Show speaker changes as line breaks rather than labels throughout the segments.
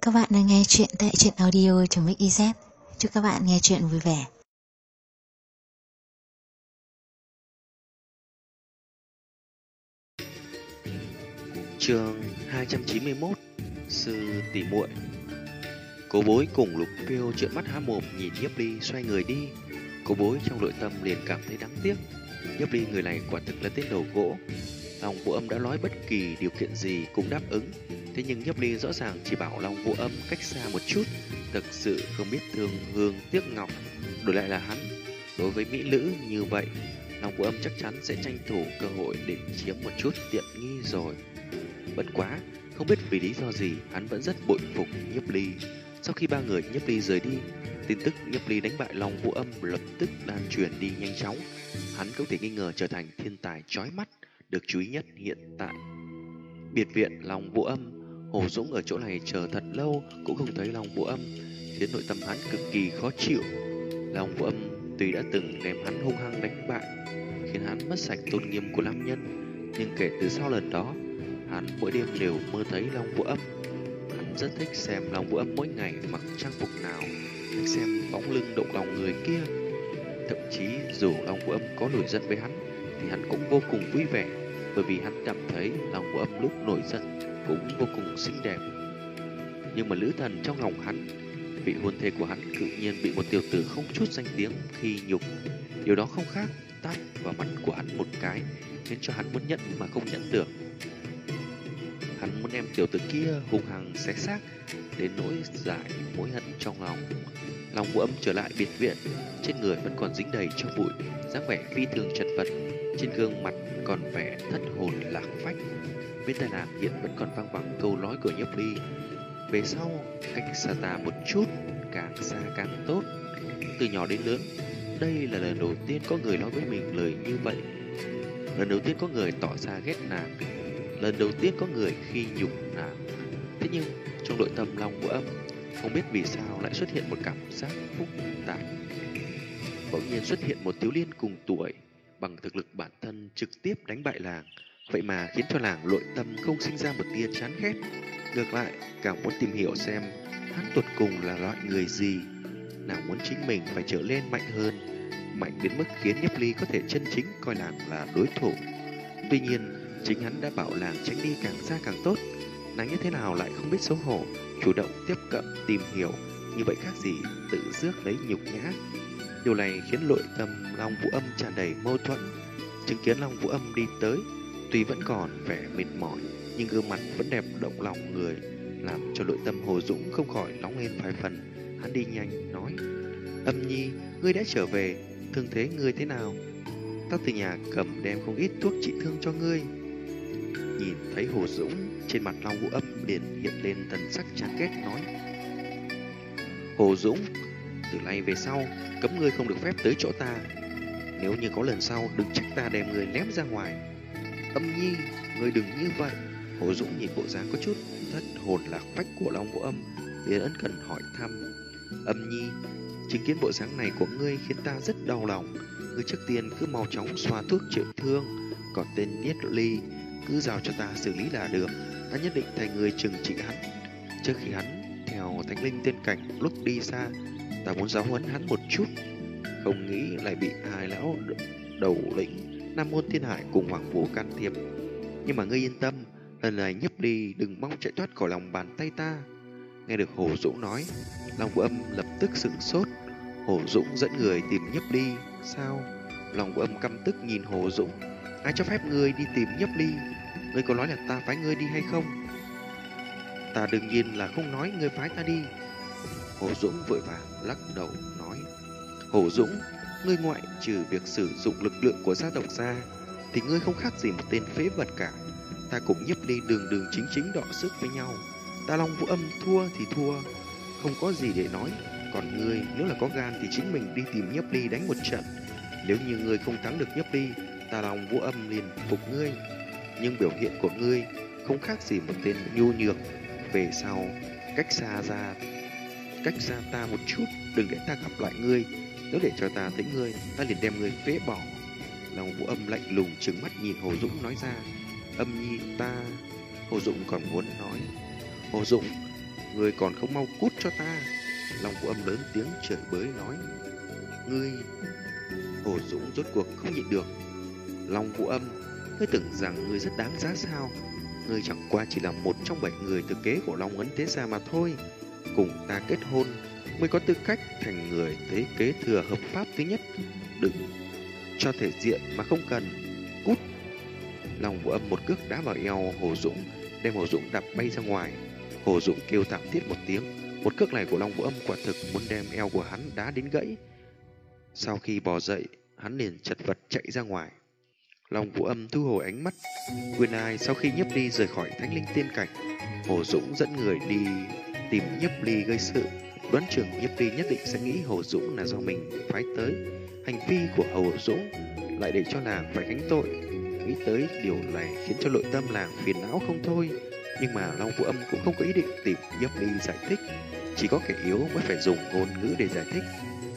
Các bạn đang nghe chuyện tại truyện audio.mix.iz. Chúc các bạn nghe chuyện vui vẻ.
Chương 291. Sư tỷ muội. Cố Bối cùng Lục Phiêu trợn mắt há mồm nhìn Nhiếp Ly xoay người đi. Cố Bối trong nội tâm liền cảm thấy đáng tiếc. Nhiếp Ly người này quả thực là tên đầu gỗ. Long Vũ Âm đã nói bất kỳ điều kiện gì cũng đáp ứng. Thế nhưng Nhiếp Ly rõ ràng chỉ bảo Long Vũ Âm cách xa một chút, thực sự không biết thương hương tiếc ngọc. Đổi lại là hắn, đối với mỹ nữ như vậy, Long Vũ Âm chắc chắn sẽ tranh thủ cơ hội để chiếm một chút tiện nghi rồi. Bất quá, không biết vì lý do gì, hắn vẫn rất bội phục Nhiếp Ly. Sau khi ba người Nhiếp Ly rời đi, tin tức Nhiếp Ly đánh bại Long Vũ Âm lập tức lan truyền đi nhanh chóng. Hắn không thể nghi ngờ trở thành thiên tài chói mắt, được chú ý nhất hiện tại. Biệt viện Long Vũ Âm, Hồ Dũng ở chỗ này chờ thật lâu cũng không thấy Long Vũ Âm, khiến nội tâm hắn cực kỳ khó chịu. Long Vũ Âm tuy đã từng đem hắn hung hăng đánh bại, khiến hắn mất sạch tôn nghiêm của nam nhân, nhưng kể từ sau lần đó, hắn mỗi đêm đều mơ thấy Long Vũ Âm. Hắn rất thích xem Long Vũ Âm mỗi ngày mặc trang phục nào, thích xem bóng lưng động lòng người kia. Thậm chí dù Long Vũ Âm có nổi giận với hắn, thì hắn cũng vô cùng vui vẻ, bởi vì hắn cảm thấy Long Vũ Âm lúc nổi giận cũng vô cùng xinh đẹp. Nhưng mà nữ thần trong lòng hắn, vị hôn thê của hắn tự nhiên bị một tiểu tử không chút danh tiếng khi nhục. Điều đó không khác tát vào mặt của hắn một cái, khiến cho hắn muốn nhẫn mà không nhẫn được. Hắn muốn đem tiểu tử kia hung hăng xé xác đến nỗi giải mối hận trong lòng. Long Vũ Âm trở lại biệt viện, trên người vẫn còn dính đầy cho bụi, dáng vẻ phi thường chật vật, trên gương mặt còn vẻ thất hồn lạc phách. Bên tai nàng hiện vẫn còn vang vẳng câu nói của Nhiếp Ly: về sau cách xa ta một chút, càng xa càng tốt. Từ nhỏ đến lớn, đây là lần đầu tiên có người nói với mình lời như vậy. Lần đầu tiên có người tỏ ra ghét nàng, lần đầu tiên có người khi nhục nàng. Thế nhưng trong nội tâm Long Vũ Âm không biết vì sao lại xuất hiện một cảm giác phức tạp. Bỗng nhiên xuất hiện một thiếu niên cùng tuổi, bằng thực lực bản thân trực tiếp đánh bại nàng, vậy mà khiến cho nàng nội tâm không sinh ra một tia chán ghét, ngược lại càng muốn tìm hiểu xem hắn tột cùng là loại người gì. Nàng muốn chính mình phải trở lên mạnh hơn, mạnh đến mức khiến Nhiếp Ly có thể chân chính coi nàng là đối thủ. Tuy nhiên chính hắn đã bảo nàng tránh đi càng xa càng tốt, nàng như thế nào lại không biết xấu hổ, chủ động tiếp cận tìm hiểu, như vậy khác gì tự rước lấy nhục nhã. Điều này khiến nội tâm Long Vũ Âm tràn đầy mâu thuẫn. Chứng kiến Long Vũ Âm đi tới, tuy vẫn còn vẻ mệt mỏi, nhưng gương mặt vẫn đẹp động lòng người, làm cho nội tâm Hồ Dũng không khỏi nóng lên vài phần. Hắn đi nhanh nói: Âm Nhi, ngươi đã trở về, thương thế ngươi thế nào? Ta từ nhà cầm đem không ít thuốc trị thương cho ngươi. Nhìn thấy Hồ Dũng, trên mặt Long Vũ Âm liền hiện lên thần sắc chán ghét nói: Hồ Dũng, từ nay về sau cấm ngươi không được phép tới chỗ ta. Nếu như có lần sau, đừng trách ta đem ngươi ném ra ngoài. Âm Nhi, ngươi đừng như vậy. Hồ Dũng nhìn bộ dáng có chút thất hồn lạc phách của Long Vũ Âm, liền ân cần hỏi thăm: Âm Nhi, chứng kiến bộ dáng này của ngươi khiến ta rất đau lòng. Ngươi trước tiên cứ mau chóng xoa thuốc chữa thương, còn tên Nhiếp Ly cứ giao cho ta xử lý là được. Ta nhất định thay ngươi trừng trị hắn. Trước khi hắn theo Thánh Linh Tiên Cảnh lúc đi xa, ta muốn giáo huấn hắn một chút. Không nghĩ lại bị hai lão đầu lĩnh Nam Môn Thiên Hải cùng Hoàng Vũ can thiệp. Nhưng mà ngươi yên tâm, lần này Nhiếp Ly đừng mong chạy thoát khỏi lòng bàn tay ta. Nghe được Hồ Dũng nói, Long Vũ Âm lập tức sửng sốt. Hồ Dũng dẫn người tìm Nhiếp Ly sao? Long Vũ Âm căm tức nhìn Hồ Dũng: ai cho phép ngươi đi tìm Nhiếp Ly? Ngươi có nói là ta phái ngươi đi hay không? Ta đương nhiên là không nói ngươi phái ta đi. Hồ Dũng vội vàng lắc đầu nói: Hồ Dũng, ngươi ngoại trừ việc sử dụng lực lượng của gia tộc ra, thì ngươi không khác gì một tên phế vật cả. Ta cùng Nhiếp Ly đường đường chính chính đọ sức với nhau, ta Long Vũ Âm thua thì thua, không có gì để nói. Còn ngươi nếu là có gan thì chính mình đi tìm Nhiếp Ly đánh một trận. Nếu như ngươi không thắng được Nhiếp Ly, ta Long Vũ Âm liền phục ngươi. Nhưng biểu hiện của ngươi không khác gì một tên nhu nhược. Về sau cách xa ta một chút, đừng để ta gặp lại ngươi. Nếu để cho ta thấy ngươi, ta liền đem ngươi phế bỏ. Long Vũ Âm lạnh lùng trừng mắt nhìn Hồ Dũng nói ra: Âm Nhi ta... Hồ Dũng còn muốn nói: Hồ Dũng, Ngươi còn không mau cút cho ta. Long Vũ Âm lớn tiếng chửi bới nói. Ngươi... Hồ Dũng rốt cuộc không nhịn được. Long Vũ Âm, ngươi tưởng rằng ngươi rất đáng giá sao? Ngươi chẳng qua chỉ là một trong 7 người thừa kế của Long Ấn Thế Gia mà thôi. Cùng ta kết hôn mới có tư cách thành người thế kế thừa hợp pháp thứ nhất. Đừng cho thể diện mà không cần. Cút. Long Vũ Âm một cước đá vào eo Hồ Dũng, đem Hồ Dũng đập bay ra ngoài. Hồ Dũng kêu thảm thiết một tiếng. Một cước này của Long Vũ Âm quả thực muốn đem eo của hắn đá đến gãy. Sau khi bò dậy, hắn liền chật vật chạy ra ngoài. Long Vũ Âm thu hồi ánh mắt. Nguyên Ai sau khi Nhiếp Ly rời khỏi Thánh Linh Tiên Cảnh, Hồ Dũng dẫn người đi tìm Nhiếp Ly gây sự. Đoán chừng Nhiếp Ly nhất định sẽ nghĩ Hồ Dũng là do mình phái tới. Hành vi của Hồ Dũng lại để cho nàng phải gánh tội. Nghĩ tới điều này khiến cho nội tâm nàng phiền não không thôi. Nhưng mà Long Vũ Âm cũng không có ý định tìm Nhiếp Ly giải thích. Chỉ có kẻ yếu mới phải dùng ngôn ngữ để giải thích.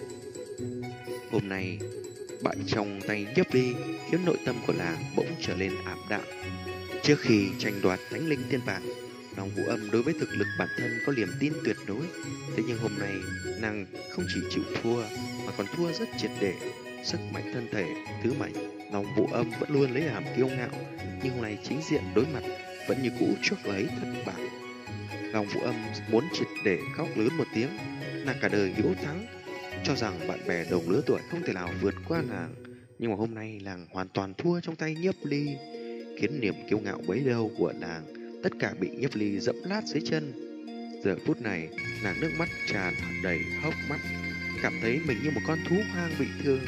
Hôm nay bại trong tay Nhiếp Ly khiến nội tâm của nàng bỗng trở nên ảm đạm. Trước khi tranh đoạt Thánh Linh Tiên Bảng, Long Vũ Âm đối với thực lực bản thân có niềm tin tuyệt đối. Thế nhưng hôm nay nàng không chỉ chịu thua mà còn thua rất triệt để. Sức mạnh thân thể thứ mạnh, Long Vũ Âm vẫn luôn lấy làm kiêu ngạo, nhưng hôm nay chính diện đối mặt vẫn như cũ chuốc lấy thất bại. Long Vũ Âm muốn triệt để khóc lớn một tiếng. Nàng cả đời hiếu thắng, cho rằng bạn bè đồng lứa tuổi không thể nào vượt qua nàng, nhưng mà hôm nay nàng hoàn toàn thua trong tay Nhiếp Ly, khiến niềm kiêu ngạo bấy lâu của nàng tất cả bị Nhiếp Ly dẫm lát dưới chân. Giờ phút này, nàng nước mắt tràn đầy hốc mắt, cảm thấy mình như một con thú hoang bị thương.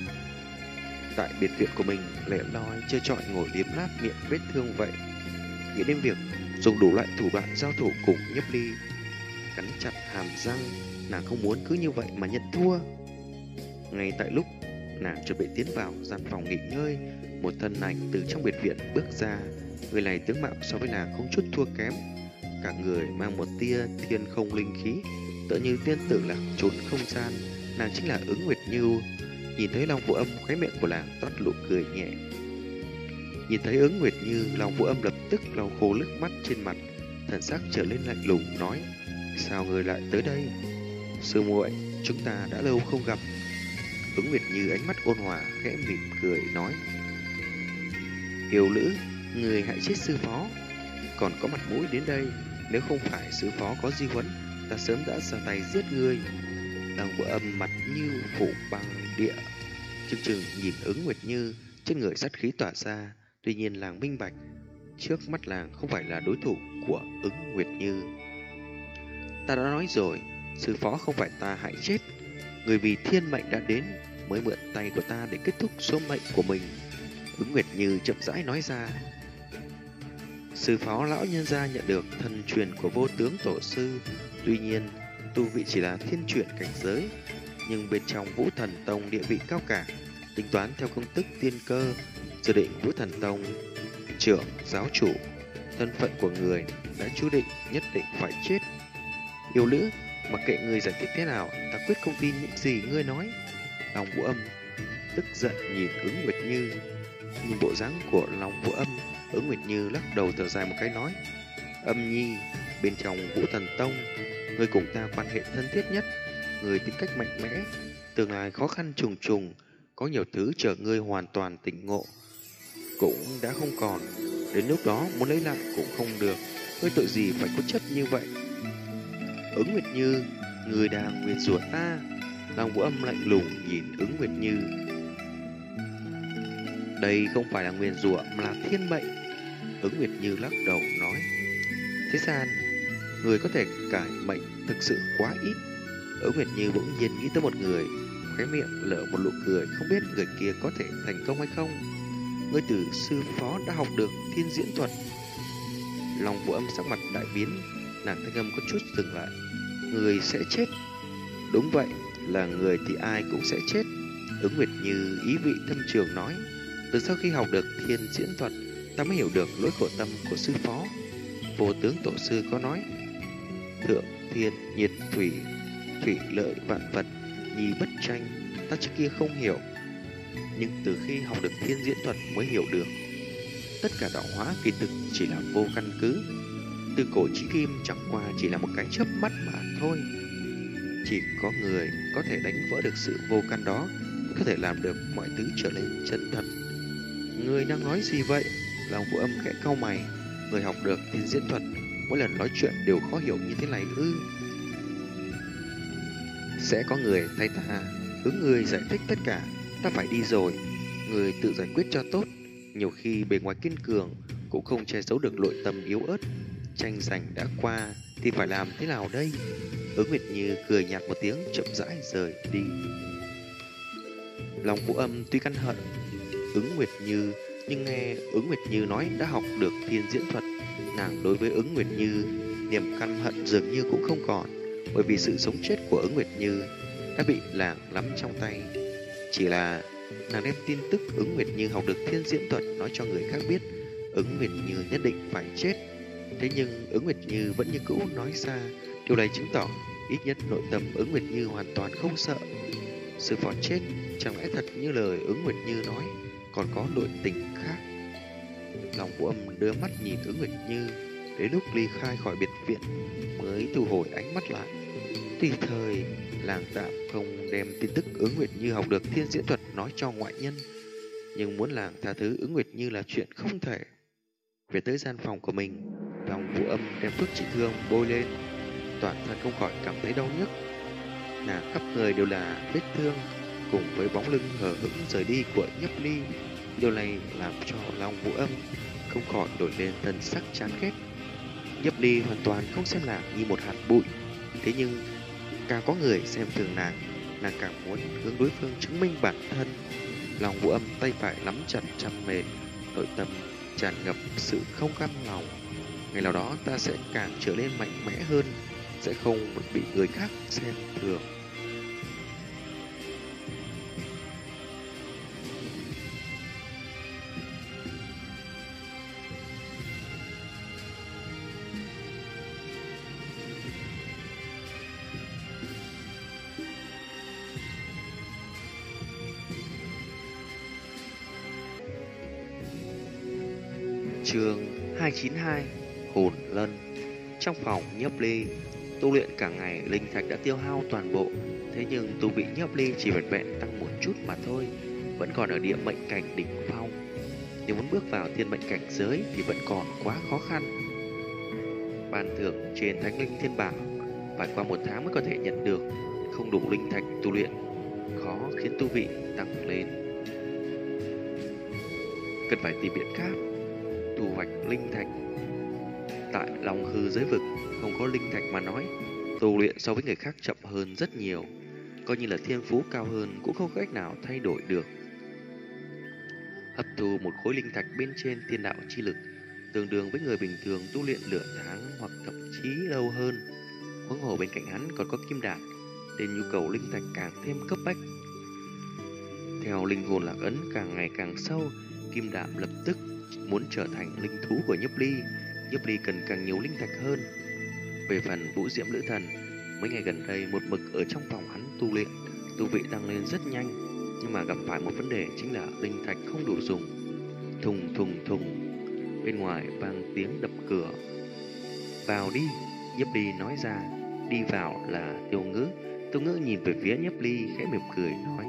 Tại biệt viện của mình, lẻ loi chơi trọi ngồi liếm láp miệng vết thương vậy. Nghĩ đến việc dùng đủ loại thủ đoạn giao thủ cùng Nhiếp Ly, cắn chặt hàm răng, nàng không muốn cứ như vậy mà nhận thua. Ngay tại lúc nàng chuẩn bị tiến vào gian phòng nghỉ ngơi, một thân ảnh từ trong biệt viện bước ra. Người này tướng mạo so với nàng không chút thua kém, cả người mang một tia thiên không linh khí, tựa như tiên tử lạc trốn không gian. Nàng chính là Ứng Nguyệt Như. Nhìn thấy Long Vũ Âm, khóe miệng của nàng toát nụ cười nhẹ. Nhìn thấy Ứng Nguyệt Như, Long Vũ Âm lập tức lau khô nước mắt trên mặt, thần sắc trở lên lạnh lùng nói: Sao người lại tới đây? Sư muội, chúng ta đã lâu không gặp. Ứng Nguyệt Như ánh mắt ôn hòa, khẽ mỉm cười nói: Yêu nữ, người hại chết sư phó, còn có mặt mũi đến đây. Nếu không phải sư phó có di huấn, ta sớm đã ra tay giết ngươi. Long Vũ Âm mặt như phủ băng địa, chừng chừng nhìn Ứng Nguyệt Như, trên người sát khí tỏa ra. Tuy nhiên làng minh bạch, trước mắt làng không phải là đối thủ của Ứng Nguyệt Như. Ta đã nói rồi, sư phó không phải ta hại chết. Người vì thiên mệnh đã đến, mới mượn tay của ta để kết thúc số mệnh của mình. Ứng Nguyệt Như chậm rãi nói ra. Sư phó lão nhân gia nhận được thần truyền của vô tướng tổ sư. Tuy nhiên, tu vị chỉ là thiên chuyển cảnh giới, nhưng bên trong Vũ Thần Tông địa vị cao cả. Tính toán theo công thức tiên cơ, dự định Vũ Thần Tông trưởng giáo chủ, thân phận của người đã chú định nhất định phải chết. Yêu nữ, mặc kệ người giải thích thế nào, ta quyết không tin những gì ngươi nói. Long Vũ Âm tức giận nhìn Ứng Nguyệt Như. Nhìn bộ dáng của Long Vũ Âm, Ứng Nguyệt Như lắc đầu thở dài một cái nói: Âm nhi, bên trong Vũ Thần Tông, ngươi cùng ta quan hệ thân thiết nhất, người tính cách mạnh mẽ, tương lai khó khăn trùng trùng, có nhiều thứ chờ ngươi hoàn toàn tỉnh ngộ cũng đã không còn. Đến lúc đó muốn lấy lại cũng không được. Ngươi tội gì phải cố chấp như vậy? Ứng Nguyệt Như, người đang nguyền rủa ta. Long Vũ Âm lạnh lùng nhìn Ứng Nguyệt Như. Đây không phải là nguyền rủa mà là thiên mệnh. Ứng Nguyệt Như lắc đầu nói: Thế gian, người có thể cải mệnh thực sự quá ít. Ứng Nguyệt Như bỗng nhiên nghĩ tới một người, khóe miệng lở một nụ cười, không biết người kia có thể thành công hay không. Ngươi từ sư phó đã học được thiên diễn thuật. Long Vũ Âm sắc mặt đại biến, nàng thanh âm có chút dừng lại. Người sẽ chết. Đúng vậy, là người thì ai cũng sẽ chết. Ứng Nguyệt Như ý vị thâm trường nói: Từ sau khi học được thiên diễn thuật, ta mới hiểu được lỗi khổ tâm của sư phó. Vô tướng tổ sư có nói: Thượng thiên nhiệt thủy, thủy lợi vạn vật, nhi bất tranh. Ta trước kia không hiểu, nhưng từ khi học được thiên diễn thuật mới hiểu được. Tất cả đạo hóa kỳ thực chỉ là vô căn cứ. Từ cổ chí kim chẳng qua chỉ là một cái chớp mắt mà thôi. Chỉ có người có thể đánh vỡ được sự vô căn đó, có thể làm được mọi thứ trở nên chân thật. Người đang nói gì vậy? Lòng Vũ Âm khẽ cau mày. Người học được thiên diễn thuật, mỗi lần nói chuyện đều khó hiểu như thế này ư? Sẽ có người thay ta hướng người giải thích tất cả. Ta phải đi rồi, người tự giải quyết cho tốt. Nhiều khi bề ngoài kiên cường cũng không che giấu được nội tâm yếu ớt. Tranh giành đã qua thì phải làm thế nào đây? Ứng Nguyệt Như cười nhạt một tiếng, chậm rãi rời đi. Lòng Vũ Âm tuy căm hận Ứng Nguyệt Như, nhưng nghe Ứng Nguyệt Như nói đã học được thiên diễn thuật, nàng đối với Ứng Nguyệt Như niềm căm hận dường như cũng không còn, bởi vì sự sống chết của Ứng Nguyệt Như đã bị nàng nắm trong tay. Chỉ là nàng đem tin tức Ứng Nguyệt Như học được thiên diễn thuật nói cho người khác biết, Ứng Nguyệt Như nhất định phải chết. Thế nhưng Ứng Nguyệt Như vẫn như cũ nói ra, điều này chứng tỏ ít nhất nội tâm Ứng Nguyệt Như hoàn toàn không sợ. Sư phó chết, chẳng lẽ thật như lời Ứng Nguyệt Như nói, còn có nội tình khác? Lòng Vũ Âm đưa mắt nhìn Ứng Nguyệt Như, đến lúc ly khai khỏi biệt viện mới thu hồi ánh mắt lại. Tùy thời, làng tạm không đem tin tức Ứng Nguyệt Như học được thiên diễn thuật nói cho ngoại nhân, nhưng muốn làng tha thứ Ứng Nguyệt Như là chuyện không thể. Về tới gian phòng của mình, Lòng Vũ Âm đem thuốc trị thương bôi lên, toàn thân không khỏi cảm thấy đau nhức. Nàng khắp người đều là vết thương, cùng với bóng lưng hờ hững rời đi của Nhiếp Ly. Điều này làm cho Long Vũ Âm không khỏi đổi lên thần sắc chán ghét. Nhiếp Ly hoàn toàn không xem nàng như một hạt bụi, thế nhưng càng có người xem thường nàng, nàng càng muốn hướng đối phương chứng minh bản thân. Long Vũ Âm tay phải nắm chặt chăm mề, nội tâm tràn ngập sự không cam lòng. Ngày nào đó ta sẽ càng trở nên mạnh mẽ hơn, sẽ không bị người khác xem thường. Chương 292 Hồn Lân. Trong phòng Nhiếp Ly tu luyện cả ngày, linh thạch đã tiêu hao toàn bộ. Thế nhưng tu vị Nhiếp Ly chỉ vẹn vẹn tăng một chút mà thôi, vẫn còn ở địa mệnh cảnh đỉnh phong. Nếu muốn bước vào thiên mệnh cảnh giới thì vẫn còn quá khó khăn. Ban thưởng trên Thánh Linh Thiên Bảng phải qua 1 tháng mới có thể nhận được, không đủ linh thạch tu luyện, khó khiến tu vị tăng lên. Cần phải tìm biện pháp thu hoạch linh thạch. Tại Long Hư giới vực không có linh thạch mà nói, tu luyện so với người khác chậm hơn rất nhiều, coi như là thiên phú cao hơn cũng không có cách nào thay đổi được. Hấp thu một khối linh thạch bên trên thiên đạo chi lực tương đương với người bình thường tu luyện nửa tháng hoặc thậm chí lâu hơn. Huống hồ bên cạnh hắn còn có kim đan, nên nhu cầu linh thạch càng thêm cấp bách. Theo linh hồn lạc ấn càng ngày càng sâu, kim đan lập tức muốn trở thành linh thú của Nhiếp Ly. Nhiếp Ly cần càng nhiều linh thạch hơn. Về phần Vũ Diễm Nữ Thần, mấy ngày gần đây một mực ở trong phòng hắn tu luyện, tu vị tăng lên rất nhanh, nhưng mà gặp phải một vấn đề chính là linh thạch không đủ dùng. Thùng thùng thùng, bên ngoài vang tiếng đập cửa. Vào đi, Nhiếp Ly nói ra. Đi vào là Tiêu Ngữ. Tiêu Ngữ nhìn về phía Nhiếp Ly khẽ mỉm cười nói: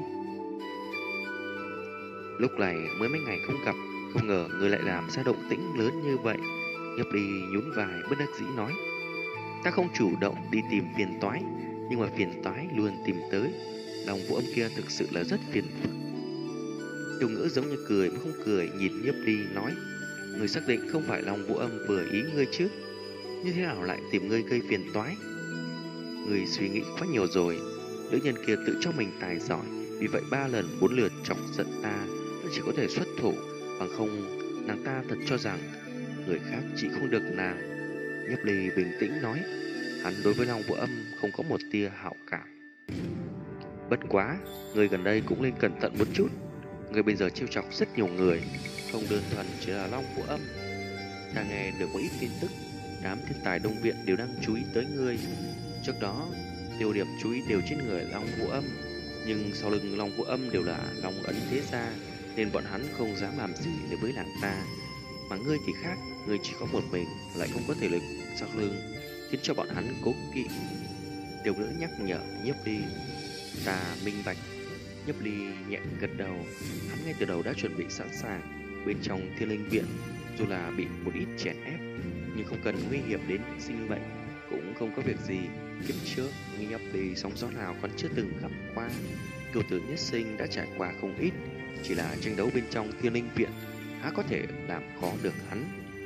lúc này mới mấy ngày không gặp, không ngờ người lại làm ra động tĩnh lớn như vậy. Nhiếp Ly nhún vai bất đắc dĩ nói: ta không chủ động đi tìm phiền toái, nhưng mà phiền toái luôn tìm tới. Lòng Vũ Âm kia thực sự là rất phiền phức. Tiêu Ngữ giống như cười mà không cười nhìn Nhiếp Ly nói: người xác định không phải Lòng Vũ Âm vừa ý ngươi chứ? Như thế nào lại tìm ngươi gây phiền toái? Người suy nghĩ quá nhiều rồi. Nữ nhân kia tự cho mình tài giỏi, vì vậy 3 lần 4 lượt chọc giận ta chỉ có thể xuất thủ, bằng không nàng ta thật cho rằng người khác chỉ không được nàng. Nhiếp Ly bình tĩnh nói. Hắn đối với Long Vũ Âm không có một tia hảo cảm. Bất quá, người gần đây cũng nên cẩn thận một chút. Người bây giờ trêu chọc rất nhiều người, không đơn thuần chỉ là Long Vũ Âm. Ta nghe được một ít tin tức, đám thiên tài Đông Viện đều đang chú ý tới ngươi. Trước đó, tiêu điểm chú ý đều trên người Long Vũ Âm, nhưng sau lưng Long Vũ Âm đều là Long Ấn Thế Gia, nên bọn hắn không dám làm gì để với nàng ta. Mà ngươi thì khác, ngươi chỉ có một mình, lại không có thể lực sau lưng, khiến cho bọn hắn cố kỵ. Tiểu Ngữ nhắc nhở Nhiếp Ly. Ta minh bạch. Nhiếp Ly nhẹ gật đầu. Hắn ngay từ đầu đã chuẩn bị sẵn sàng. Bên trong Thiên Linh Viện, dù là bị một ít chèn ép, nhưng không cần nguy hiểm đến sinh mệnh, cũng không có việc gì. Kiếp trước, Nhiếp Ly sóng gió nào còn chưa từng gặp qua. Cửu tử nhất sinh đã trải qua không ít, chỉ là tranh đấu bên trong Thiên Linh Viện há có thể làm khó được hắn.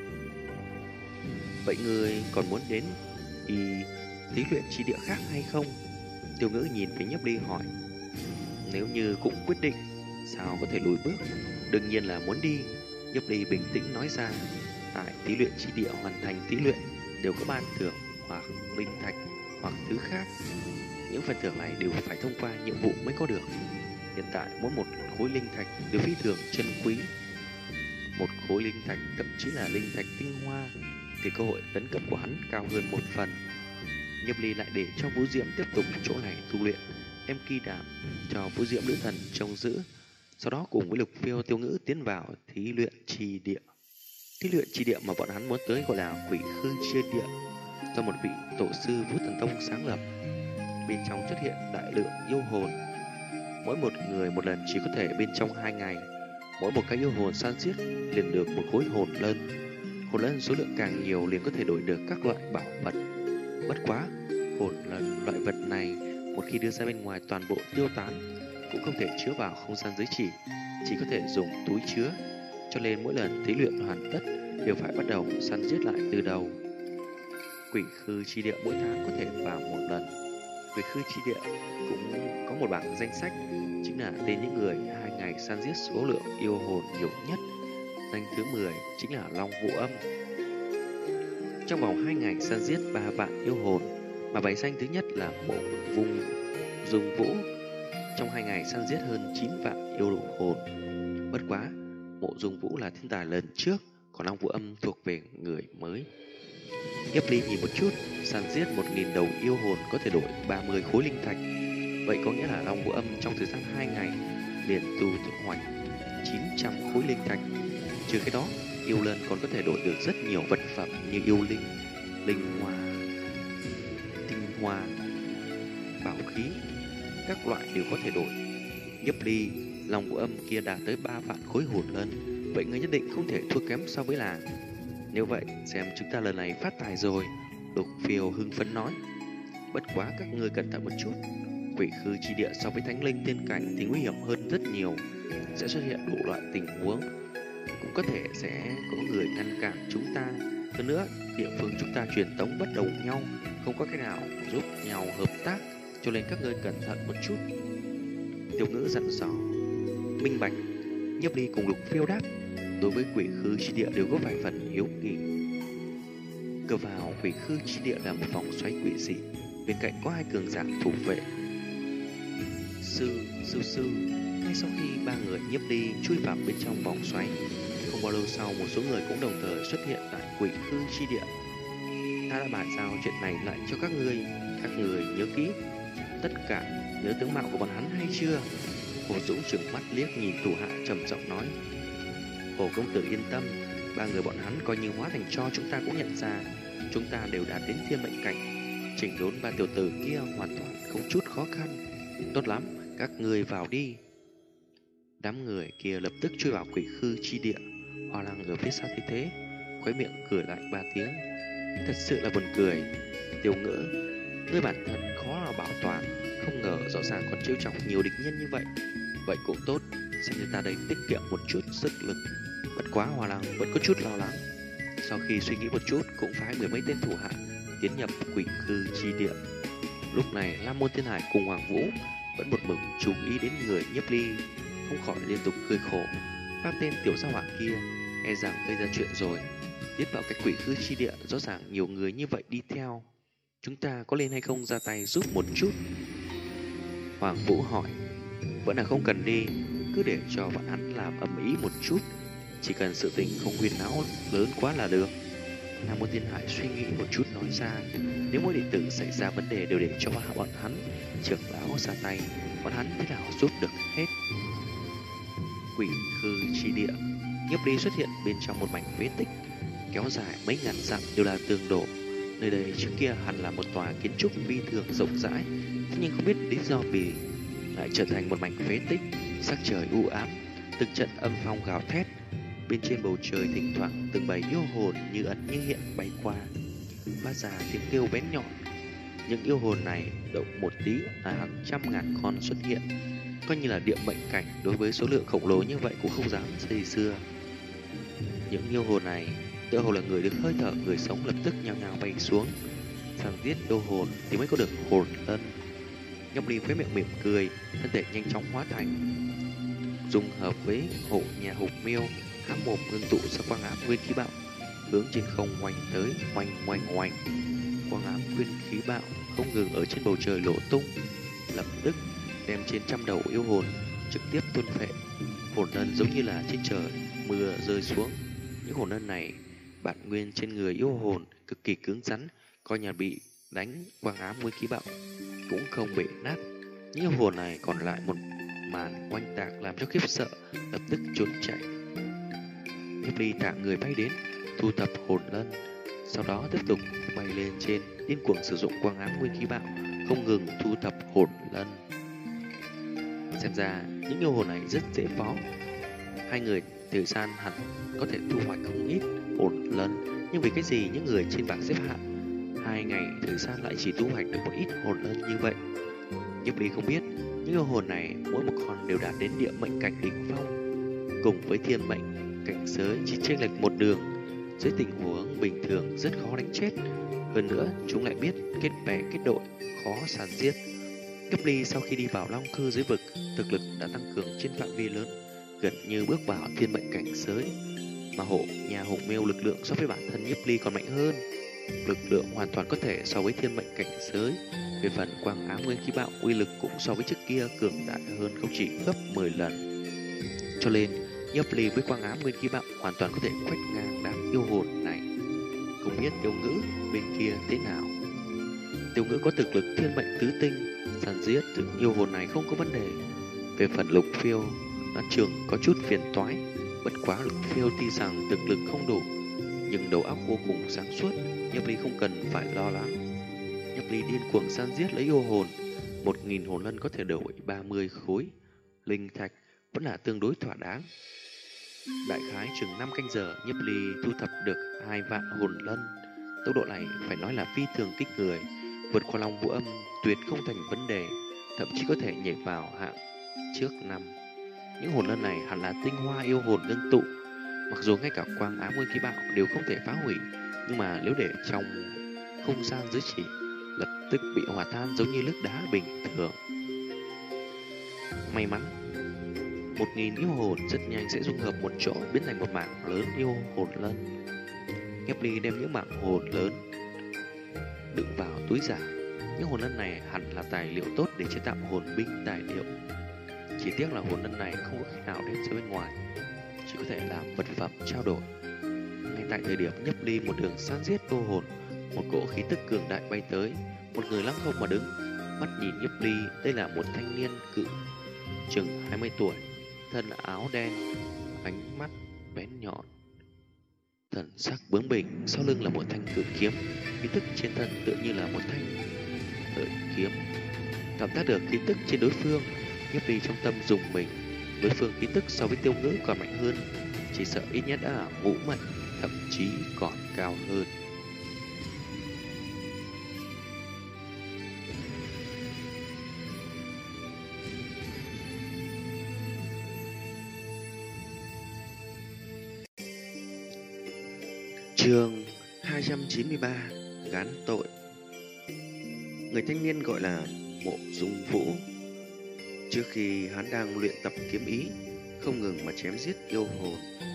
Vậy người còn muốn đến thí luyện chi địa khác hay không? Tiểu Ngữ nhìn với Nhiếp Ly hỏi. Nếu như cũng quyết định, sao có thể lùi bước? Đương nhiên là muốn đi. Nhiếp Ly bình tĩnh nói ra. Tại thí luyện chi địa hoàn thành thí luyện đều có ban thưởng hoặc linh thạch hoặc thứ khác. Những phần thưởng này đều phải thông qua nhiệm vụ mới có được. Hiện tại mỗi một khối linh thạch đều phi thường chân quý. Một khối linh thạch, thậm chí là linh thạch tinh hoa, thì cơ hội tấn cấp của hắn cao hơn một phần. Nhiếp Ly lại để cho Vũ Diễm tiếp tục chỗ này tu luyện, đem kỳ đạm cho Vũ Diễm nữ thần trông giữ. Sau đó cùng với Lục Phiêu, Tiêu Ngữ tiến vào thí luyện chi địa. Thí luyện chi địa mà bọn hắn muốn tới gọi là Quỷ Khư Chi Địa, do một vị tổ sư Vũ Thần Tông sáng lập. Bên trong xuất hiện đại lượng yêu hồn, mỗi một người một lần chỉ có thể bên trong 2 ngày. Mỗi một cái yêu hồn san giết liền được một khối hồn lân. Hồn lân số lượng càng nhiều liền có thể đổi được các loại bảo vật. Bất quá, hồn lân loại vật này một khi đưa ra bên ngoài toàn bộ tiêu tán, cũng không thể chứa vào không gian giới chỉ có thể dùng túi chứa. Cho nên mỗi lần thí luyện hoàn tất đều phải bắt đầu săn giết lại từ đầu. Quỷ Khư Chi Địa mỗi tháng có thể vào một lần. Quỷ Khư Chi Địa cũng có một bảng danh sách, chính là tên những người 2 ngày săn giết số lượng yêu hồn nhiều nhất. Danh thứ 10 chính là Long Vũ Âm. Trong vòng 2 ngày săn giết 3 vạn yêu hồn, mà bài danh thứ nhất là Mộ Dung Vũ. Trong 2 ngày săn giết hơn 9 vạn yêu hồn. Bất quá, Mộ Dung Vũ là thiên tài lần trước, còn Long Vũ Âm thuộc về người mới. Nhiếp Ly nhìn một chút, săn giết 1000 đầu yêu hồn có thể đổi 30 khối linh thạch. Vậy có nghĩa là Long Vũ Âm trong thời gian 2 ngày liền tu hoạch 900 khối linh thạch. Trừ cái đó, yêu lân còn có thể đổi được rất nhiều vật phẩm như yêu linh, linh hoa, tinh hoa, bảo khí, các loại đều có thể đổi. Nhiếp Ly, Long Vũ Âm kia đạt tới 3 vạn khối hồn lân, vậy người nhất định không thể thua kém so với làng. Nếu vậy, xem chúng ta lần này phát tài rồi. Lục Phiêu hưng phấn nói. Bất quá các ngươi cẩn thận một chút. Quỷ Khư Chi Địa so với Thánh Linh Tiên Cảnh thì nguy hiểm hơn rất nhiều. Sẽ xuất hiện đủ loại tình huống, cũng có thể sẽ có người ngăn cản chúng ta. Hơn nữa, địa phương chúng ta truyền tống bất đồng nhau, không có cách nào giúp nhau hợp tác, cho nên các ngươi cẩn thận một chút. Tiểu Ngữ dặn dò. Minh bạch. Nhiếp Ly cùng Lục Phiêu đáp. Đối với Quỷ Khư Chi Địa đều có vài phần hiếu kỳ. Cửa vào Quỷ Khư Chi Địa là một vòng xoáy quỷ dị, bên cạnh có 2 cường giả thủ vệ. Sư. Ngay sau khi 3 người Nhiếp Ly chui vào bên trong vòng xoáy, không bao lâu sau một số người cũng đồng thời xuất hiện tại Quỷ Khư Chi Địa. Ta đã bàn giao chuyện này lại cho các người nhớ kỹ. Tất cả nhớ tướng mạo của bọn hắn hay chưa? Hồ Dũng trừng mắt liếc nhìn thủ hạ trầm giọng nói. Hồ công tử yên tâm, 3 người bọn hắn coi như hóa thành tro chúng ta cũng nhận ra. Chúng ta đều đạt đến thiên mệnh cảnh, chỉnh đốn 3 tiểu tử kia hoàn toàn không chút khó khăn. Tốt lắm, các người vào đi. Đám người kia lập tức chui vào Quỷ Khư Chi Địa. Hoa Lăng ở phía sau thấy thế, khóe miệng cười lại 3 tiếng. Thật sự là buồn cười. Tiểu Ngữ, ngươi bản thân khó là bảo toàn, không ngờ rõ ràng còn trêu chọc nhiều địch nhân như vậy. Vậy cũng tốt, xem như ta đây tiết kiệm một chút sức lực. Bất quá Hoa Lăng vẫn có chút lo lắng. Sau khi suy nghĩ một chút, cũng phái 10 mấy tên thủ hạ tiến nhập Quỷ Khư Chi Địa. Lúc này Lam Môn Thiên Hải cùng Hoàng Vũ vẫn một mực chú ý đến người Nhiếp Ly, không khỏi liên tục cười khổ. 3 tên tiểu gia hỏa kia e rằng gây ra chuyện rồi. Tiến vào cái Quỷ Khư Chi Địa rõ ràng nhiều người như vậy đi theo. Chúng ta có nên hay không ra tay giúp một chút? Hoàng Vũ hỏi. Vẫn là không cần đi, cứ để cho bọn hắn làm ầm ĩ một chút, chỉ cần sự tình không huyên náo lớn quá là được. Nam Môn Thiên Hải suy nghĩ một chút nói ra, nếu mỗi đệ tử xảy ra vấn đề đều để cho bọn hắn trưởng lão ra tay, bọn hắn thế nào giúp được hết. Quỷ Khư Chi Địa, Nhiếp Ly xuất hiện bên trong một mảnh phế tích kéo dài mấy ngàn dặm đều là tường đổ, Nơi đây trước kia hẳn là một tòa kiến trúc phi thường rộng rãi, thế nhưng không biết lý do vì lại trở thành một mảnh phế tích. Sắc trời u ám, từng trận âm phong gào thét. Bên trên bầu trời thỉnh thoảng từng bầy yêu hồn như ẩn như hiện bay qua, phát ra tiếng kêu bén nhọn. Những yêu hồn này động một tí là hàng trăm ngàn con xuất hiện, coi như là địa mệnh cảnh. Đối với số lượng khổng lồ như vậy cũng không dám dây dưa. Những yêu hồn này tựa hồ là người được hơi thở người sống, lập tức nhao nhao bay xuống săn giết yêu hồn thì mới có được hồn lân. Nhâm Ly khóe miệng mỉm cười, thân thể nhanh chóng hóa thành, dung hợp với hộ nhà hùng miêu, há mồm ngưng tụ ra quang ám nguyên khí bạo, hướng trên không oanh tới, oanh oanh oanh. Quang ám nguyên khí bạo không ngừng ở trên bầu trời nổ tung, lập tức đem trên trăm đầu yêu hồn trực tiếp tuôn phệ. Hồn lân giống như là trên trời mưa rơi xuống. Những hồn lân này bản nguyên trên người yêu hồn cực kỳ cứng rắn, coi như bị đánh quang ám nguyên khí bạo cũng không bị nát. Những yêu hồn này còn lại một màn oanh tạc làm cho khiếp sợ, lập tức trốn chạy. Nhiếp Ly thả người bay đến, thu thập hồn lân, sau đó tiếp tục bay lên trên, điên cuồng sử dụng quang ám nguyên khí bạo, không ngừng thu thập hồn lân. Xem ra những yêu hồn này rất dễ phó. Hai người thời gian hẳn có thể thu hoạch không ít hồn lân, nhưng vì cái gì những người trên bảng xếp hạng 2 ngày thời gian lại chỉ thu hoạch được một ít hồn lân như vậy? Nhiếp Ly không biết, những yêu hồn này mỗi một con đều đạt đến địa mệnh cảnh đỉnh phong, cùng với thiên mệnh cảnh giới chỉ chênh lệch một đường. Dưới tình huống bình thường rất khó đánh chết, hơn nữa chúng lại biết kết bè kết đội, khó sàn giết. Nhiếp Ly sau khi đi vào Long Cư dưới vực, thực lực đã tăng cường trên phạm vi lớn, gần như bước vào thiên mệnh cảnh giới. Mà hộ nhà hùng miêu lực lượng so với bản thân Nhiếp Ly còn mạnh hơn, lực lượng hoàn toàn có thể so với thiên mệnh cảnh giới. Về phần quang ám nguyên khí bạo, uy lực cũng so với trước kia cường đại hơn không chỉ gấp 10 lần. Cho nên Nhiếp Ly với quang ám nguyên khí bạo hoàn toàn có thể quét ngang đám yêu hồn này. Không biết Tiêu Ngữ bên kia thế nào. Tiêu Ngữ có thực lực thiên mệnh tứ tinh, săn giết những yêu hồn này không có vấn đề. Về phần Lục Phiêu, Đoán Trường có chút phiền toái. Bất quá Lục Phiêu tuy rằng thực lực không đủ, nhưng đầu óc vô cùng sáng suốt, Nhiếp Ly không cần phải lo lắng. Nhiếp Ly điên cuồng săn giết lấy yêu hồn, 1000 hồn lân có thể đổi 30 khối linh thạch, vẫn là tương đối thỏa đáng. Đại khái chừng 5 canh giờ, Nhiếp Ly thu thập được 2 vạn hồn lân. Tốc độ này phải nói là phi thường kích người, vượt qua Long Vũ Âm tuyệt không thành vấn đề, thậm chí có thể nhảy vào hạng trước năm. Những hồn lân này hẳn là tinh hoa yêu hồn ngưng tụ, mặc dù ngay cả quang ám nguyên khí bạo đều không thể phá hủy, nhưng mà nếu để trong không gian giới chỉ, lập tức bị hòa tan giống như nước đá bình thường. May mắn, 1000 yêu hồn rất nhanh sẽ dung hợp một chỗ, biến thành một mảng lớn yêu hồn lân. Nhiếp Ly đem những mảng hồn lớn đựng vào túi giả. Những hồn lân này hẳn là tài liệu tốt để chế tạo hồn binh tài liệu. Chỉ tiếc là hồn lân này không có cách nào đến từ bên ngoài, chỉ có thể làm vật phẩm trao đổi. Ngay tại thời điểm Nhiếp Ly một đường săn giết yêu hồn, một cỗ khí tức cường đại bay tới, một người lăng không mà đứng, mắt nhìn Nhiếp Ly. Đây là một thanh niên cự chừng 20 tuổi, thân áo đen, ánh mắt bén nhọn, thần sắc bướng bỉnh, sau lưng là một thanh cự kiếm, khí tức trên thân tựa như là một thanh lợi kiếm. Cảm giác được khí tức trên đối phương, Nhiếp Ly trong tâm dùng mình. Đối phương khí tức so với Tiêu Ngữ còn mạnh hơn, chỉ sợ ít nhất đã là ngũ mệnh, thậm chí còn cao hơn. Chương 293: Gán tội. Người thanh niên gọi là Mộ Dung Vũ. Trước khi hắn đang luyện tập kiếm ý, không ngừng mà chém giết yêu hồn.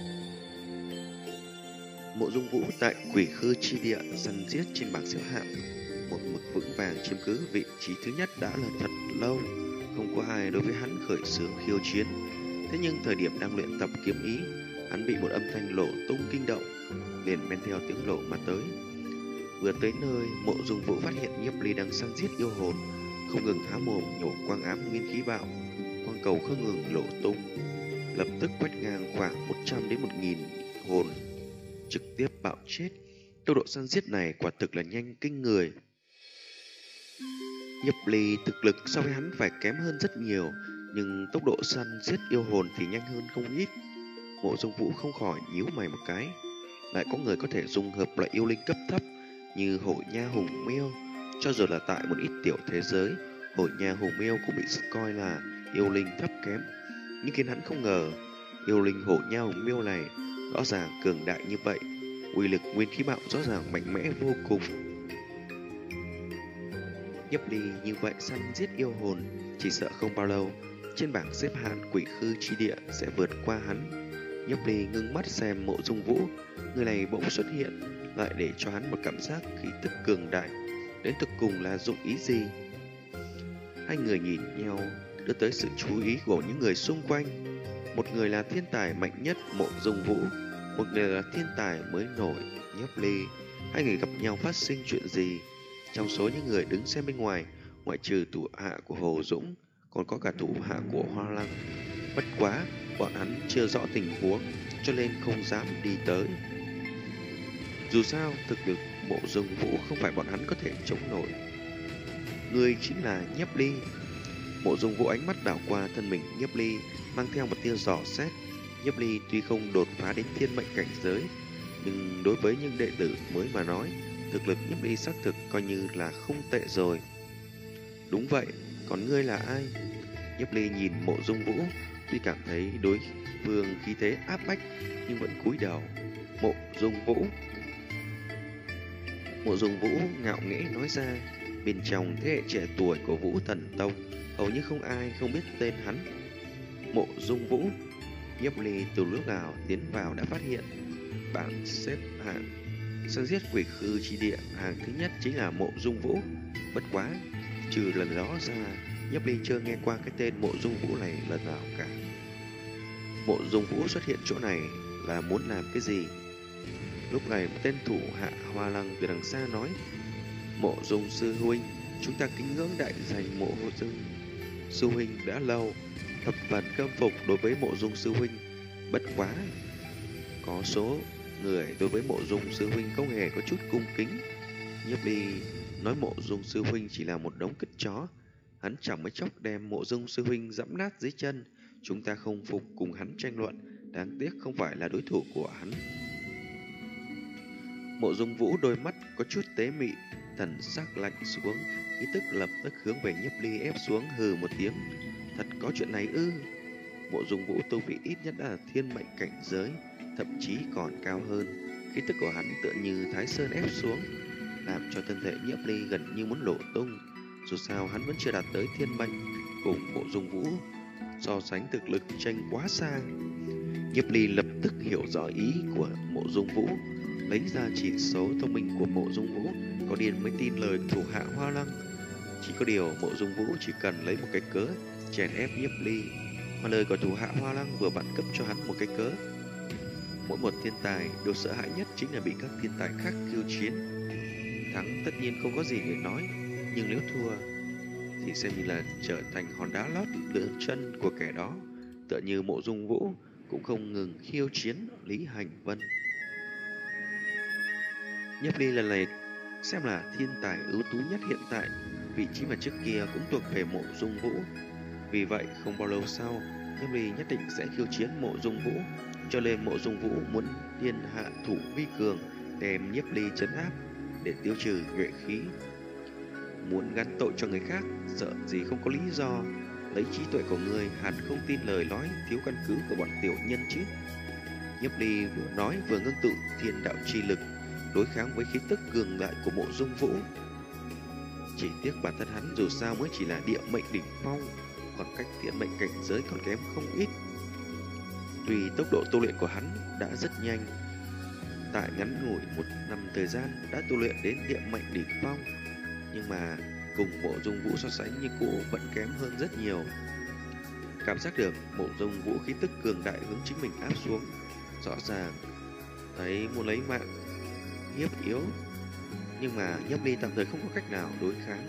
Mộ Dung Vũ tại Quỷ Khư chi địa săn giết trên bảng xếp hạng, một mực vững vàng chiếm cứ vị trí thứ nhất đã là thật lâu, không có ai đối với hắn khởi xướng khiêu chiến. Thế nhưng thời điểm đang luyện tập kiếm ý, hắn bị một âm thanh lộ tung kinh động, liền men theo tiếng lộ mà tới. Vừa tới nơi, Mộ Dung Vũ phát hiện Nhiếp Ly đang săn giết yêu hồn, không ngừng há mồm nhổ quang ám nguyên khí bạo, quang cầu không ngừng lộ tung, lập tức quét ngang khoảng 100 đến 1000 hồn, trực tiếp bạo chết. Tốc độ săn giết này quả thực là nhanh kinh người. Nhiếp Ly thực lực so với hắn phải kém hơn rất nhiều, nhưng tốc độ săn giết yêu hồn thì nhanh hơn không ít. Mộ Dung Vũ không khỏi nhíu mày một cái. Lại có người có thể dung hợp loại yêu linh cấp thấp như Hổ Nha Hùng Miêu. Cho dù là tại một ít tiểu thế giới, Hổ Nha Hùng Miêu cũng bị coi là yêu linh thấp kém. Nhưng khiến hắn không ngờ, yêu linh Hổ Nha Hùng Miêu này rõ ràng cường đại như vậy, uy lực nguyên khí bạo rõ ràng mạnh mẽ vô cùng. Nhiếp Ly như vậy săn giết yêu hồn, chỉ sợ không bao lâu trên bảng xếp hạng Quỷ Khư Chi Địa sẽ vượt qua hắn. Nhiếp Ly ngưng mắt xem Mộ Dung Vũ, người này bỗng xuất hiện, lại để cho hắn một cảm giác khí tức cường đại. Đến thực cùng là dụng ý gì? Hai người nhìn nhau, đưa tới sự chú ý của những người xung quanh. Một người là thiên tài mạnh nhất Mộ Dung Vũ, một người là thiên tài mới nổi Nhiếp Ly. Hai người gặp nhau phát sinh chuyện gì? Trong số những người đứng xem bên ngoài, ngoại trừ thủ hạ của Hồ Dũng, còn có cả thủ hạ của Hoa Lăng. Bất quá, bọn hắn chưa rõ tình huống, cho nên không dám đi tới. Dù sao, thực lực Mộ Dung Vũ không phải bọn hắn có thể chống nổi. Người chính là Nhiếp Ly. Mộ Dung Vũ ánh mắt đảo qua thân mình Nhiếp Ly, mang theo một tia dò xét. Nhiếp Ly tuy không đột phá đến thiên mệnh cảnh giới, nhưng đối với những đệ tử mới mà nói, thực lực Nhiếp Ly xác thực coi như là không tệ rồi. Đúng vậy, còn ngươi là ai? Nhiếp Ly nhìn Mộ Dung Vũ, tuy cảm thấy đối phương khí thế áp bách, nhưng vẫn cúi đầu. Mộ Dung Vũ. Mộ Dung Vũ ngạo nghễ nói ra, bên trong thế hệ trẻ tuổi của Vũ Thần Tông, hầu như không ai không biết tên hắn. Mộ Dung Vũ. Nhiếp Ly từ lúc nào tiến vào đã phát hiện bảng xếp hạng săn giết Quỷ Khư Chi Địa hàng thứ nhất chính là Mộ Dung Vũ. Bất quá, trừ lần đó ra, Nhiếp Ly chưa nghe qua cái tên Mộ Dung Vũ này lần nào cả. Mộ Dung Vũ xuất hiện chỗ này là muốn làm cái gì? Lúc này một tên thủ hạ Hoa Lăng từ đằng xa nói: Mộ Dung sư huynh, chúng ta kính ngưỡng đại danh Mộ Dung sư huynh đã lâu, thập phần khâm phục đối với Mộ Dung sư huynh. Bất quá, có số người đối với Mộ Dung sư huynh không hề có chút cung kính. Nhiếp Ly nói Mộ Dung sư huynh chỉ là một đống cứt chó, hắn chẳng mấy chốc đem Mộ Dung sư huynh giẫm nát dưới chân. Chúng ta không phục cùng hắn tranh luận, đáng tiếc không phải là đối thủ của hắn. Mộ Dung Vũ đôi mắt có chút tế mị, thần sắc lạnh xuống, khí tức lập tức hướng về Nhiếp Ly ép xuống, hừ một tiếng. Thật có chuyện này ư? Mộ Dung Vũ tu vị ít nhất đã là thiên mệnh cảnh giới, thậm chí còn cao hơn. Khí tức của hắn tựa như Thái Sơn ép xuống, làm cho thân thể Nhiếp Ly gần như muốn nổ tung. Dù sao hắn vẫn chưa đạt tới thiên mệnh, cùng Mộ Dung Vũ so sánh thực lực tranh quá xa. Nhiếp Ly lập tức hiểu rõ ý của Mộ Dung Vũ, lấy ra chỉ số thông minh của Mộ Dung Vũ, có điên mới tin lời thủ hạ Hoa Lăng. Chỉ có điều Mộ Dung Vũ chỉ cần lấy một cái cớ chèn ép Nhiếp Ly, mà lời của thủ hạ Hoa Lăng vừa vặn cấp cho hắn một cái cớ. Mỗi một thiên tài đều sợ hãi nhất chính là bị các thiên tài khác khiêu chiến. Thắng tất nhiên không có gì để nói, nhưng nếu thua thì xem như là trở thành hòn đá lót lưỡi chân của kẻ đó. Tựa như Mộ Dung Vũ cũng không ngừng khiêu chiến Lý Hành Vân. Nhiếp Ly lần này xem là thiên tài ưu tú nhất hiện tại, vị trí mà trước kia cũng thuộc về Mộ Dung Vũ. Vì vậy không bao lâu sau, Nhiếp Ly nhất định sẽ khiêu chiến Mộ Dung Vũ, cho nên Mộ Dung Vũ muốn tiên hạ thủ vi cường, đem Nhiếp Ly trấn áp để tiêu trừ nhuệ khí. Muốn gắn tội cho người khác, sợ gì không có lý do. Lấy trí tuệ của người, hẳn không tin lời nói thiếu căn cứ của bọn tiểu nhân chứ. Nhiếp Ly vừa nói vừa ngưng tụ thiên đạo chi lực, đối kháng với khí tức cường đại của Mộ Dung Vũ. Chỉ tiếc bản thân hắn dù sao mới chỉ là địa mệnh đỉnh phong, khoảng cách thiên mệnh cảnh giới còn kém không ít. Tuy tốc độ tu luyện của hắn đã rất nhanh, tại ngắn ngủi 1 năm thời gian đã tu luyện đến địa mệnh đỉnh phong, nhưng mà cùng Mộ Dung Vũ so sánh như cũ vẫn kém hơn rất nhiều. Cảm giác được Mộ Dung Vũ khí tức cường đại hướng chính mình áp xuống, rõ ràng thấy muốn lấy mạng Nhiếp yếu, nhưng mà Nhiếp Ly tạm thời không có cách nào đối kháng.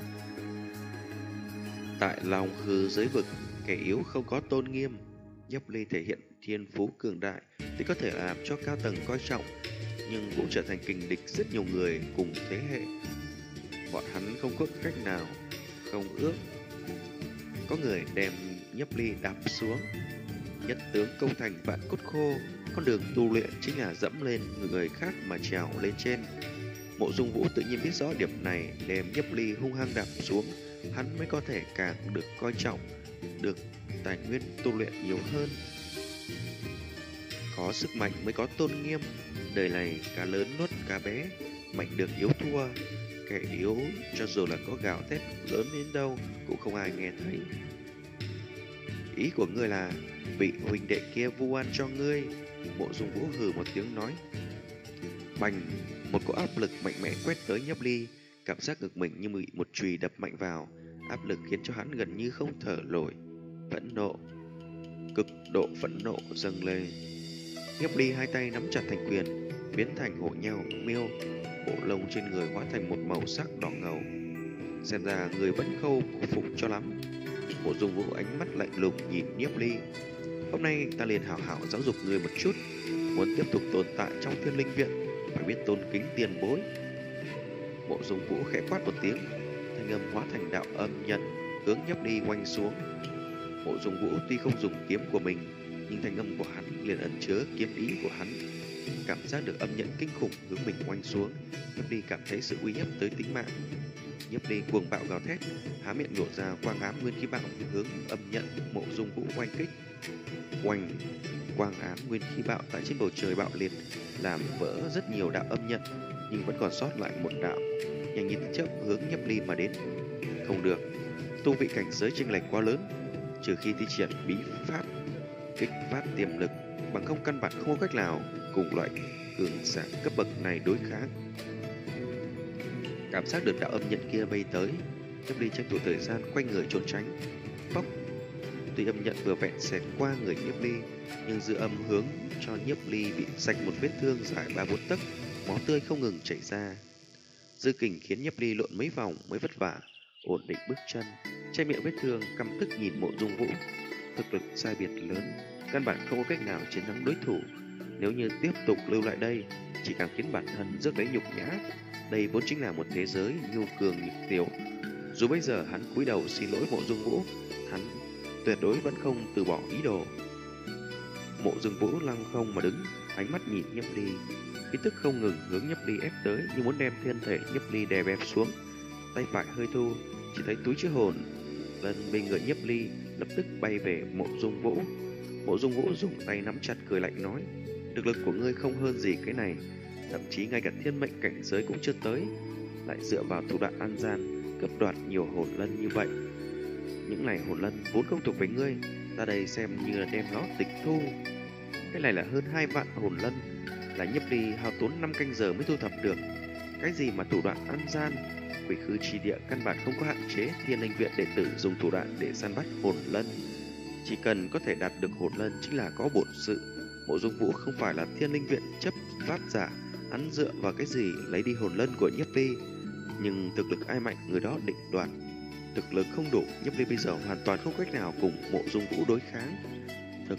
Tại lòng hư giới vực, kẻ yếu không có tôn nghiêm. Nhiếp Ly thể hiện thiên phú cường đại thì có thể làm cho cao tầng coi trọng, nhưng cũng trở thành kình địch rất nhiều người cùng thế hệ. Bọn hắn không có cách nào không ước. Có người đem Nhiếp Ly đạp xuống. Nhất tướng công thành vạn cốt khô, con đường tu luyện chính là dẫm lên người khác mà trèo lên trên. Mộ Dung Vũ tự nhiên biết rõ điểm này, đem Nhiếp Ly hung hăng đạp xuống, hắn mới có thể càng được coi trọng, được tài nguyên tu luyện nhiều hơn. Có sức mạnh mới có tôn nghiêm, đời này cá lớn nuốt cá bé, mạnh được yếu thua, kẻ yếu cho dù là có gào thét lớn đến đâu cũng không ai nghe thấy. Ý của ngươi là vị huynh đệ kia vu oan cho ngươi? Mộ Dung Vũ hừ một tiếng nói. Bành, một cỗ áp lực mạnh mẽ quét tới Nhiếp Ly, cảm giác ngực mình như bị một chùy đập mạnh vào, áp lực khiến cho hắn gần như không thở nổi. Phẫn nộ, cực độ phẫn nộ dâng lên. Nhiếp Ly hai tay nắm chặt thành quyền, biến thành hổ nhau miêu, bộ lông trên người hóa thành một màu sắc đỏ ngầu. Xem ra người vẫn không phục cho lắm. Mộ Dung Vũ ánh mắt lạnh lùng nhìn Nhiếp Ly. Hôm nay ta liền hảo hảo giáo dục người một chút. Muốn tiếp tục tồn tại trong Thiên Linh Viện, phải biết tôn kính tiền bối. Mộ Dung Vũ khẽ quát một tiếng, thanh âm hóa thành đạo âm nhận, hướng Nhiếp Ly oanh xuống. Mộ Dung Vũ tuy không dùng kiếm của mình, nhưng thanh âm của hắn liền ẩn chứa kiếm ý của hắn. Cảm giác được âm nhận kinh khủng hướng mình oanh xuống, Nhiếp Ly cảm thấy sự uy hiếp tới tính mạng. Nhiếp Ly cuồng bạo gào thét, há miệng nhổ ra quang ám nguyên khí bạo hướng âm nhận Mộ Dung Vũ oanh kích. Oanh, quang ám nguyên khí bạo tại trên bầu trời bạo liệt, làm vỡ rất nhiều đạo âm nhận, nhưng vẫn còn sót lại một đạo, nhanh như tia chớp hướng Nhiếp Ly mà đến. Không được, tu vị cảnh giới chênh lệch quá lớn, trừ khi thi triển bí pháp kích phát tiềm lực, bằng không căn bản không có cách nào cùng loại cường giả cấp bậc này đối kháng. Cảm giác được đạo âm nhận kia bay tới, Nhiếp Ly tranh thủ thời gian quay người trốn tránh. Phốc, tuy âm nhận vừa vẹn xẹt qua người Nhiếp Ly, nhưng dư âm hướng cho Nhiếp Ly bị sạch một vết thương dài 3-4 tấc, máu tươi không ngừng chảy ra. Dư kình khiến Nhiếp Ly lộn mấy vòng mới vất vả ổn định bước chân, che miệng vết thương, căm tức nhìn Mộ Dung Vũ. Thực lực sai biệt lớn, căn bản không có cách nào chiến thắng đối thủ. Nếu như tiếp tục lưu lại đây, chỉ càng khiến bản thân rước lấy nhục nhã. Đây vốn chính là một thế giới nhu cường nhược tiểu. Dù bây giờ hắn cúi đầu xin lỗi Mộ Dung Vũ, hắn tuyệt đối vẫn không từ bỏ ý đồ. Mộ Dung Vũ lăng không mà đứng, ánh mắt nhìn Nhiếp Ly, khí tức không ngừng hướng Nhiếp Ly ép tới, như muốn đem thân thể Nhiếp Ly đè bẹp xuống. Tay phải hơi thu, chỉ thấy túi chứa hồn lần bên người Nhiếp Ly lập tức bay về Mộ Dung Vũ. Mộ Dung Vũ dùng tay nắm chặt cười lạnh nói: thực lực của ngươi không hơn gì cái này, thậm chí ngay cả thiên mệnh cảnh giới cũng chưa tới, lại dựa vào thủ đoạn ăn gian cướp đoạt nhiều hồn lân như vậy. Những này hồn lân vốn không thuộc về ngươi, ta đây xem như là đem nó tịch thu. Cái này là hơn 2 vạn hồn lân, là Nhiếp Ly hao tốn 5 canh giờ mới thu thập được. Cái gì mà thủ đoạn ăn gian, Quỷ Khư Chi Địa căn bản không có hạn chế Thiên Linh Viện đệ tử dùng thủ đoạn để săn bắt hồn lân. Chỉ cần có thể đạt được hồn lân chính là có bổn sự. Mộ Dung Vũ không phải là Thiên Linh Viện chấp pháp giả, hắn dựa vào cái gì lấy đi hồn lân của Nhiếp Ly? Nhưng thực lực ai mạnh người đó định đoạt. Thực lực không đủ, Nhiếp Ly bây giờ hoàn toàn không cách nào cùng Mộ Dung Vũ đối kháng. Thực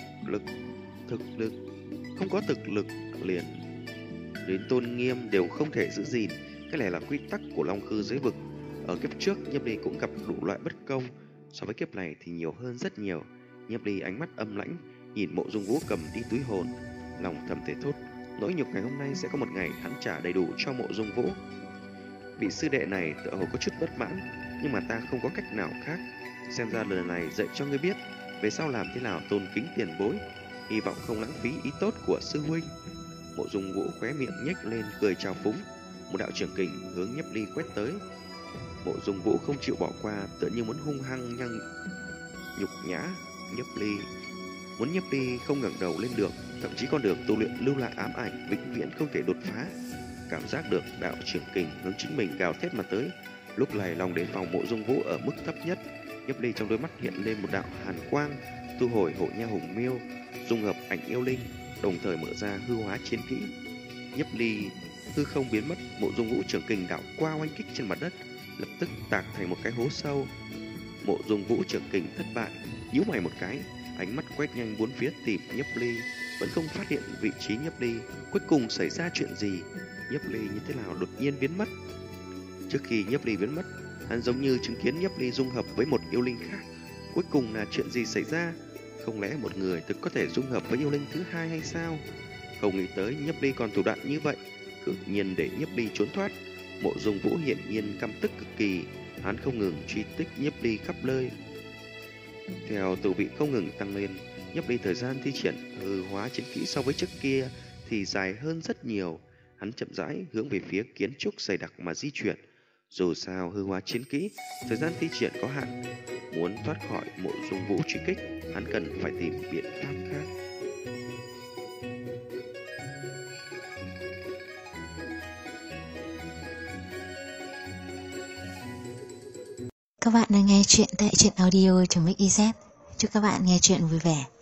lực, không có thực lực liền đến tôn nghiêm đều không thể giữ gìn. Cái này là quy tắc của Long Khư giới vực. Ở kiếp trước, Nhiếp Ly cũng gặp đủ loại bất công, so với kiếp này thì nhiều hơn rất nhiều. Nhiếp Ly ánh mắt âm lãnh nhìn Mộ Dung Vũ cầm đi túi hồn, lòng thầm thể thốt, nỗi nhục ngày hôm nay sẽ có một ngày hắn trả đầy đủ cho Mộ Dung Vũ. Vị sư đệ này tựa hồ có chút bất mãn, nhưng mà ta không có cách nào khác. Xem ra lần này dạy cho ngươi biết về sau làm thế nào tôn kính tiền bối, hy vọng không lãng phí ý tốt của sư huynh. Mộ Dung Vũ khóe miệng nhếch lên cười chào phúng, một đạo trưởng kình hướng Nhiếp Ly quét tới. Mộ Dung Vũ không chịu bỏ qua, tựa như muốn hung hăng nhục nhã Nhiếp Ly, muốn Nhiếp Ly không ngẩng đầu lên được, thậm chí con đường tu luyện lưu lại ám ảnh vĩnh viễn không thể đột phá. Cảm giác được đạo trưởng kình hướng chính mình gào thét mà tới, lúc này lòng đề phòng Mộ Dung Vũ ở mức thấp nhất. Nhiếp Ly trong đôi mắt hiện lên một đạo hàn quang, thu hồi hộ nha hùng miêu, dung hợp ảnh yêu linh, đồng thời mở ra hư hóa chiến kỹ. Nhiếp Ly hư không biến mất, Mộ Dung Vũ trưởng kình đạo qua oanh kích trên mặt đất, lập tức tạc thành một cái hố sâu. Mộ Dung Vũ trưởng kình thất bại, nhíu mày một cái, Ánh mắt quét nhanh bốn phía tìm Nhiếp Ly, vẫn không phát hiện vị trí Nhiếp Ly. Cuối cùng xảy ra chuyện gì? Nhiếp Ly như thế nào đột nhiên biến mất? Trước khi Nhiếp Ly biến mất, hắn giống như chứng kiến Nhiếp Ly dung hợp với một yêu linh khác. Cuối cùng là chuyện gì xảy ra? Không lẽ một người thực có thể dung hợp với yêu linh thứ hai hay sao? Không nghĩ tới Nhiếp Ly còn thủ đoạn như vậy, tự nhiên để Nhiếp Ly trốn thoát. Mộ Dung Vũ hiển nhiên căm tức cực kỳ, hắn không ngừng truy tích Nhiếp Ly khắp nơi. Theo tu vị không ngừng tăng lên, Nhiếp Ly thời gian thi triển hư hóa chiến kỹ so với trước kia thì dài hơn rất nhiều. Hắn chậm rãi hướng về phía kiến trúc dày đặc mà di chuyển. Dù sao hư hóa chiến kỹ, thời gian thi triển có hạn, muốn thoát khỏi Mộ Dung Vũ truy kích, hắn cần phải tìm biện pháp khác.
Các bạn đang nghe chuyện tại truyện audio.mix.iz. Chúc các bạn nghe chuyện vui vẻ.